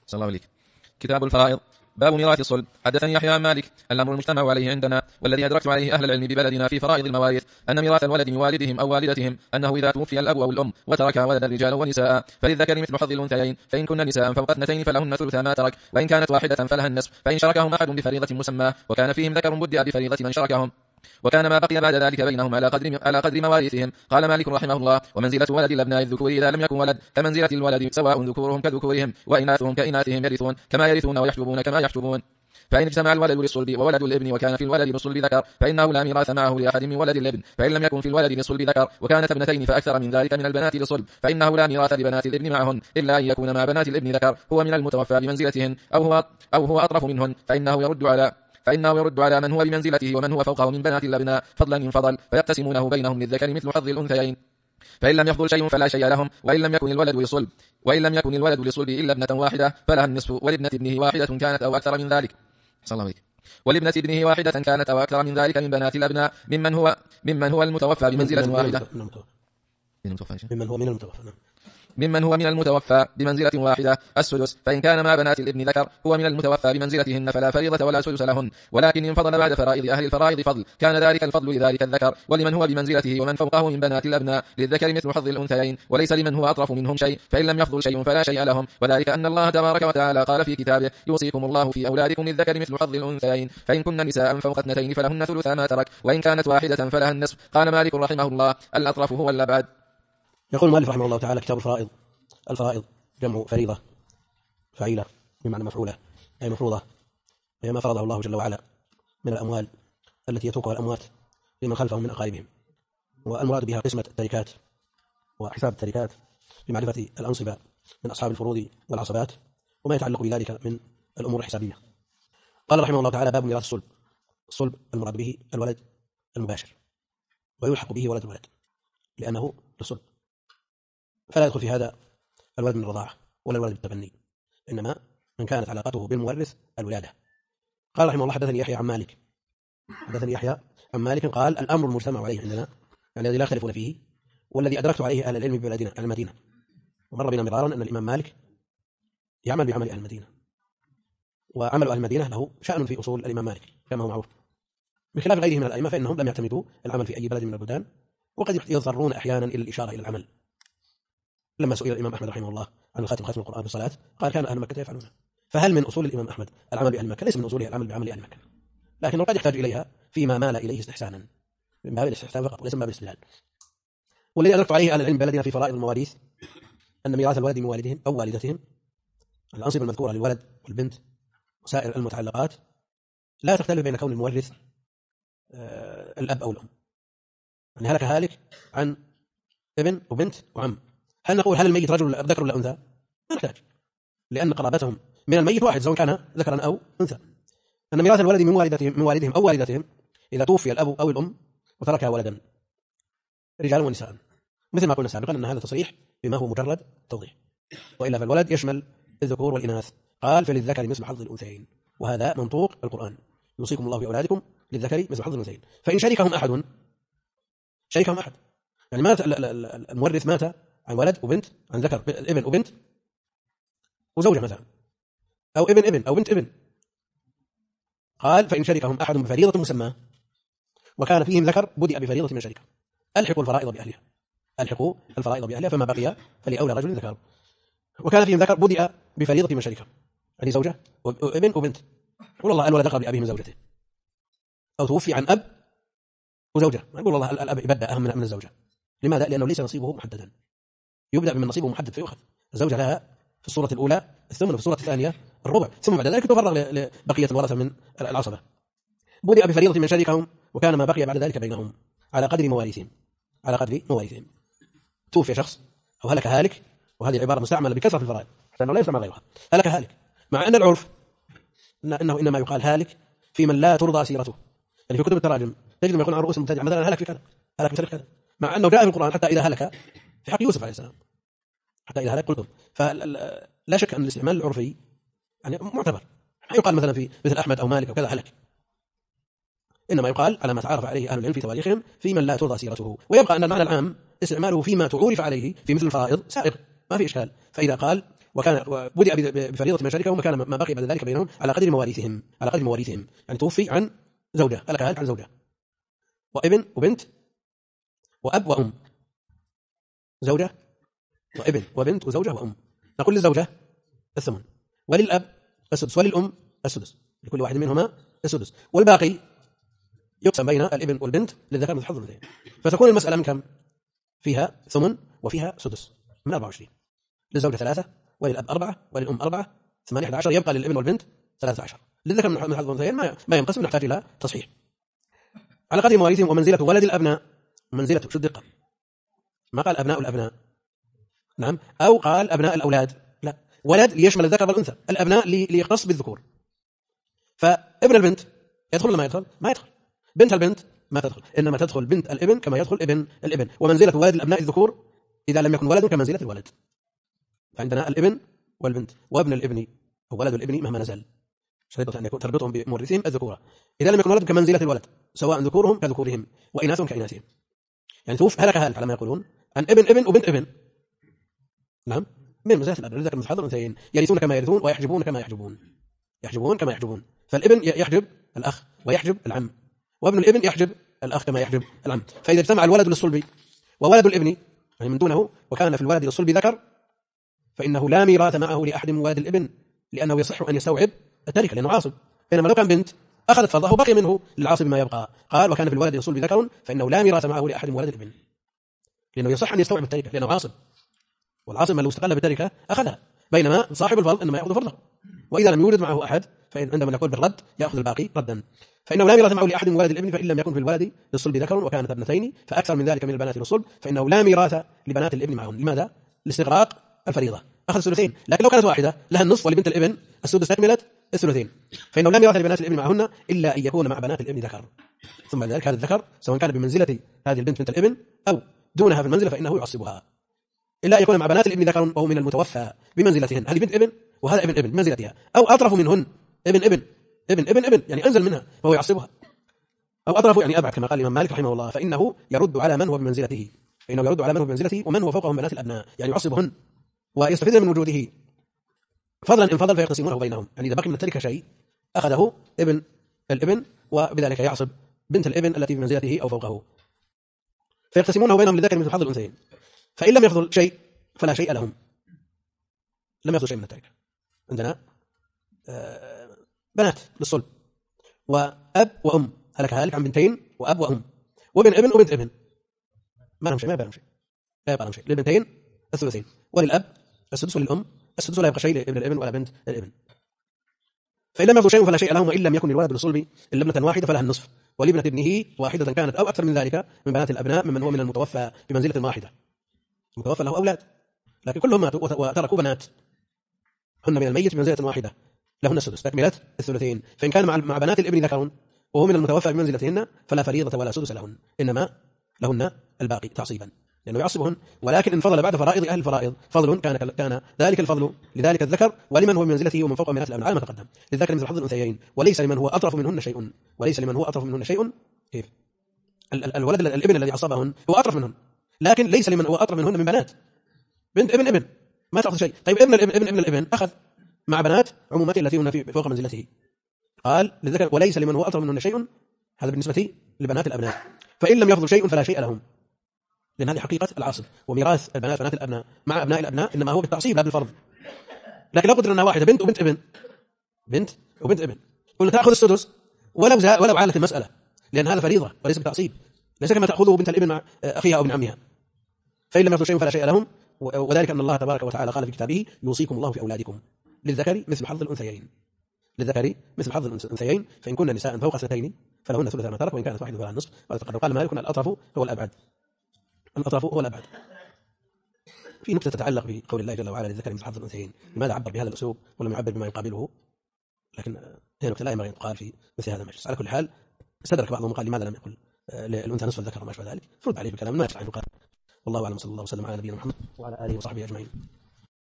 صلى الله عليه. كتاب الفرائض. باب ميراث الصلب. حدثني يحيى عن مالك الأمر المجتمع عليه عندنا والذي أدركت عليه أهل العلم ببلدنا في فرائض المواريث أن ميراث الولد من والدهم أو والدتهم أنه إذا توفي الأب أو الأم وترك ولدا رجالا ونساء فللذكر مثل حظ الأنثيين، فإن كن نساء فوق اثنتين فلهن ثلث ما ترك، وإن كانت واحدة فلها النصف، فإن شركهم أحد بفريضة مسمى وكان فيهم ذكر بدأ بفريضة من شركهم، وكان ما بقي بعد ذلك بينهم على قدر مواريثهم. قال مالك رحمه الله: ومنزلة ولد الأبناء الذكور إذا لم يكن ولد كمنزلة الولد، سواء ذكورهم كذكورهم وإناثهم كإناثهم، يرثون كما يرثون ويحجبون كما يحجبون. فإن اجتمع الولد للصلب وولد الابن وكان في الولد للصلب ذكر فإنه لا ميراث معه لأحد من ولد الابن، فإن لم يكن في الولد للصلب ذكر وكانت ابنتين فأكثر من ذلك من البنات للصلب فإنه لا ميراث لبنات الابن معهن إلا أن يكون مع بنات الابن ذكر هو من المتوفى بمنزلتهن أو هو أطرف منهن، فإنه يرد على من هو بمنزلته ومن هو فوقه من بنات الأبناء فضلا إن فضل، فيقتسمونه بينهم للذكر مثل حظ الأنثيين. فإن لم يفضل شيء فلا شيء لهم، وإن لم يكن الولد لصلب إلا ابنة واحدة فلها النصف، ولابنة ابنه واحدة كانت أو أكثر من ذلك. صلى الله عليه. ولابنة ابنه واحدة كانت أو أكثر من ذلك من بنات الأبناء ممن هو المتوفى بمنزلة واحدة. ممن هو من المتوفى بمنزلة واحدة السدس، فإن كان مع بنات الابن ذكر هو من المتوفى بمنزلتهن فلا فريضة ولا سدس لهن، ولكن إن فضل بعد فرائض أهل الفرائض فضل كان ذلك الفضل لذلك الذكر، ولمن هو بمنزلته ومن فوقه من بنات الأبناء للذكر مثل حظ الأنثيين، وليس لمن هو أطرف منهم شيء، فإن لم يفضل شيء فلا شيء لهم، وذلك أن الله تبارك وتعالى قال في كتابه: يوصيكم الله في أولادكم للذكر مثل حظ الأنثيين، فإن كن نساء فوق اثنتين فلهن ثلث ما ترك، وإن كانت واحدة فلها النصف. قال مالك رحمه الله: الأطرف هو الأبعد. يقول مالك رحمه الله تعالى: كتاب الفرائض. الفرائض جمع فريضة، فعيلة بمعنى مفعولة، أي مفروضة، هي ما فرضه الله جل وعلا من الأموال التي يتركها الأموات لمن خلفهم من أقاربهم، والمراد بها قسمة التركات وحساب التركات بمعرفة الأنصبة من أصحاب الفروض والعصبات وما يتعلق بذلك من الأمور الحسابية. قال رحمه الله تعالى: باب ميراث الصلب. الصلب المراد به الولد المباشر، ويلحق به ولد الولد لأنه للصلب، فلا يدخل في هذا الولد من الرضاعة ولا الولد بالتبني، إنما من كانت علاقته بالمورث الولادة. قال رحمه الله: حدثني يحيى عن مالك قال: الأمر المجتمع عليه عندنا، يعني الذي لا يختلفون فيه والذي أدركت عليه أهل العلم ببلدنا المدينة. ومر بنا مرارا أن الإمام مالك يعمل بعمل أهل المدينة، وعمل أهل المدينة له شأن في أصول الإمام مالك كما هو معروف، بخلاف غيره من الأئمة فإنهم لم يعتمدوا العمل في أي بلد من البلدان، وقد يضطرون أحيانا إلى الإشارة إلى العمل. لما سئل الإمام أحمد رحمه الله عن ختم القرآن في الصلاة قال: كان أهل مكة يفعلونه. فهل من أصول الإمام أحمد العمل بأهل مكة؟ ليس من أصوله العمل بعمل أهل مكة، لكنه قد يحتاج إليها فيما مال إليه استحسانا، من باب الاستحسان فقط وليس من باب الاستدلال. والذي أدركت عليه أهل العلم بلدنا في فرائض المواريث أن ميراث الولد من والدهم أو والدتهم، الأنصبة المذكورة للولد والبنت وسائر المتعلقات، لا تختلف بين كون المورث الأب أو الأم. يعني هلك هالك عن ابن وبنت وعم، هل نقول هل الميت رجل ذكر ولا أنثى؟ ما نحتاج، لأن قرابتهم من الميت واحد سواء كان ذكرا أو أنثى. أن ميراث الولد من والدهم أو والدتهم إذا توفي الأب أو الأم وترك ولدا رجالا ونساء، مثل ما قلنا سابقا أن هذا تصريح بما هو مجرد توضيح، وإلا فالولد يشمل الذكور والإناث. قال: فللذكر مثل حظ الأنثيين، وهذا منطوق القرآن: يوصيكم الله في أولادكم للذكر مثل حظ الأنثيين. فإن شركهم أحد، يعني مات المورث مات عن ولد وبنت، عن ذكر ابن وبنت وزوجة مثلا، أو ابن أو بنت ابن، قال: فإن شركهم أحد بفريضة مسمى وكان فيهم ذكر بدأ بفريضة من شركه، ألحقوا الفرائض بأهلها، فما بقي فلأولى رجل ذكر، وكان فيهم ذكر بدأ بفريضة من شركه، يعني زوجة وابن وبنت، والله الولد ذكر لأبيه من زوجته، أو توفي عن أب وزوجة، نقول والله الأب يبدأ أهم من الزوجة. لماذا؟ لأنه ليس نصيبه محددا، يبدأ بمن نصيبه محدد فيؤخذ. الزوجة لها في الصورة الأولى الثمن، وفي الصورة الثانية الربع، ثم بعد ذلك تفرغ لبقية الورثة من العصبة. بدأ بفريضة من شريكهم وكان ما بقي بعد ذلك بينهم على قدر مواريثهم. توفي شخص أو هلك هالك، وهذه العبارة مستعملة بكثرة في الفرائض لأنه لا يستعمل غيرها، هلك هالك، مع أن العرف أنه إنما يقال هالك في من لا ترضى سيرته. يعني في كتب التراجم تجد ما يقول عن رؤوس المبتدع مثلا هلك في كذا، هلك في كذا، مع أنه جاء في القرآن حتى إذا هلك في حق يوسف عليه السلام، حتى إذا هلك قلتم. فلا شك أن الاستعمال العرفي يعني معتبر. ما يقال مثلا في مثل أحمد أو مالك أو كذا هلك، إنما يقال على ما تعرف عليه أهل العلم في تواريخهم في من لا ترضى سيرته. ويبقى أن المعنى العام استعماله فيما تعرف عليه في مثل الفرائض سائغ، ما في إشكال. فإذا قال وكان بدأ بفريضة مشاركهم، وكان ما بقي بعد ذلك بينهم على قدر مواريثهم، يعني توفي عن زوجة، هلك هالك عن زوجة وابن وبنت وأب وأم، زوجة وابن وبنت وزوجة وأم، نقول للزوجة الثمن، وللأب السدس، وللأم السدس، لكل واحد منهما السدس، والباقي يقسم بين الابن والبنت للذكر مثل حظ الأنثيين. فتكون المسألة من كم؟ فيها ثمن وفيها سدس، من 24. للزوجة 3 وللأب 4 وللأم 4، 18 يبقى للابن والبنت 13. للذكر من حظ الأنثيين ما ينقسم، نحتاج إلى تصحيح. على قدر مواريثهم. ومنزلة ولد الأبناء، منزلة شو الدقة، ما قال أبناء الأبناء، نعم، أو قال أبناء الأولاد، لا، ولد ليشمل الذكر والأنثى، الأبناء ليختص بالذكور. فابن البنت يدخل ولا ما يدخل؟ ما يدخل. بنت البنت ما تدخل، إنما تدخل بنت الابن كما يدخل ابن الابن. ومنزلة ولد الأبناء الذكور إذا لم يكن ولد كمنزلة الولد. فعندنا الابن والبنت وابن الابن أو ولد الابن مهما نزل، شريطة أن يكون تربطهم بمورثهم الذكورة. إذا لم يكن ولد كمنزلة الولد، سواء ذكورهم كذكورهم وإناثهم كإناثهم. يعني توف هلك هالك على ما يقولون عن ابن وبنت ابن، نعم، من منزلة الأب، لذلك مثل حظ الأنثيين، يرثون كما يرثون ويحجبون كما يحجبون، يحجبون كما يحجبون. فالابن يحجب الأخ ويحجب العم، وابن الابن يحجب الأخ كما يحجب العم. فإذا اجتمع الولد للصلب وولد الابن يعني من دونه، وكان في الولد للصلب ذكر، فإنه لا ميراث معه لأحد من ولد الابن، لأنه يصح أن يستوعب التركة لأنه عاصب. بينما لو كان بنت أخذت فرضه بقي منه للعاصب ما يبقى. قال وكان في الولد للصلب ذكر فإنه لا ميراث معه لأحد من ولد الابن، لأنه يصح أن يستوعب التركة لأنه عاصب، والعاصب من لو استقل بالتركة أخذها، بينما صاحب الفرض إنما يأخذ فرضه. وإذا لم يولد معه أحد فإن عندما نقول بالرد يأخذ الباقي ردا. فإنه لا ميراث معه لأحد من ولد الابن، فإن لم يكن في الولد للصلب ذكر وكانت ابنتين فأكثر من ذلك من البنات للصلب، فإنه لا ميراث لبنات الابن معهم. لماذا؟ لاستغراق الفريضة، أخذ الثلثين. لكن لو كانت واحدة لها النصف ولبنت الابن السدس تكملت الثلثين، فإنه لا ميراث لبنات الابن معهن إلا أن يكون مع بنات الابن ذكر. ثم بعد ذلك هذا الذكر سواء كان بمنزلة هذه البنت بنت الابن أو دونها في المنزلة فإنه يعصبها، إلا أن يكون مع بنات الابن ذكر وهو من المتوفى بمنزلتهن، هذه بنت ابن وهذا ابن بمنزلتها، أو أطرف منهن ابن يعني أنزل منها وهو يعصبها، أو أطرف يعني أبعد كما قال الإمام مالك رحمه الله، فإنه يرد على من هو بمنزلته، ومن هو فوقهم بنات الأبناء، يعني يعصبهن ويستفيد من وجوده فضلا إن فضل فيقسمونه بينهم. يعني إذا بقي من التركة شيء أخذه ابن الابن وبذلك يعصب بنت الابن التي بمنزلته أو فوقه، فيقسمونه بينهم للذكر مثل حظ الأنثيين. فإن لم يفضل شيء فلا شيء لهم، لم يفضل شيء من التركة. عندنا بنات للصلب وأب وأم، هلك هالك عن بنتين وأب وأم، وابن ابن وبنت ابن، ما لهم شيء، ما يبقى لهم شيء. للبنتين الثلثين، وللأب السدس، وللأم السدس، ولا يبقى شيء لابن الابن ولا بنت الابن. فإن لم يفضل شيء فلا شيء لهم، وإن لم يكن الولد للصلب إلا ابنة واحدة فلها النصف، ولابنة ابنه واحدة كانت أو أكثر من ذلك من بنات الأبناء ممن هو من المتوفى بمنزلة واحدة، المتوفى له أولاد لكن كلهم ماتوا وتركوا بنات، هن من الميت بمنزلة واحدة، لهن السدس تكملة الثلثين. فإن كان مع بنات الابن ذكر وهو من المتوفى بمنزلتهن فلا فريضة ولا سدس لهن، إنما لهن الباقي تعصيبا لأنه يعصبهن. ولكن إن فضل بعد فرائض أهل الفرائض فضل كان ذلك الفضل لذلك الذكر ولمن هو بمنزلته ومن فوق بنات الأبناء على ما تقدم، للذكر مثل حظ الأنثيين، وليس لمن هو أطرف منهن شيء. كيف؟ الولد الابن الذي عصبهن هو أطرف منهن، لكن ليس لمن هو أطرف منهن من بنات بنت ابن ما تأخذ شيء. طيب ابن الابن أخذ مع بنات عمومته التي هن فوق منزلته، قال للذكر وليس لمن هو أطرف منهن شيء، هذا بالنسبة لبنات الأبناء. فإن لم يفضل شيء فلا شيء لهم، لأن هذه حقيقة العاصب، وميراث البنات بنات الأبناء مع أبناء الأبناء إنما هو بالتعصيب لا بالفرض. لكن لو قدر أنها واحدة بنت وبنت ابن قلنا تأخذ السدس ولو عالت المسألة، لأن هذا فريضة وليس بالتعصيب، ليس كما تأخذه بنت الابن مع أخيها أو ابن عمها. فإن لم يفضل شيء فلا شيء لهم، وذلك أن الله تبارك وتعالى قال في كتابه يوصيكم الله في أولادكم للذكر مثل حظ الأنثيين، فإن كن نساء فوق 2 فلهن ثلث ما ترك، وإن كانت واحدة فلها النصف. قال مالك الأطرف هو الأبعد. في نقطة تتعلق بقول الله جل وعلا للذكر مثل حظ الأنثيين، لماذا عبر بهذا الأسلوب ولم يعبر بما يقابله؟ لكن هي نقطة لا ينبغي أن تقال في مثل هذا المجلس. على كل حال استدرك بعضهم قال لماذا لم يقل للأنثى نصف الذكر وما أشبه ذلك، فرد عليه بكلام ما يصح أن يقال. والله أعلم، صلى الله وسلم على نبينا محمد وعلى آله وصحبه أجمعين.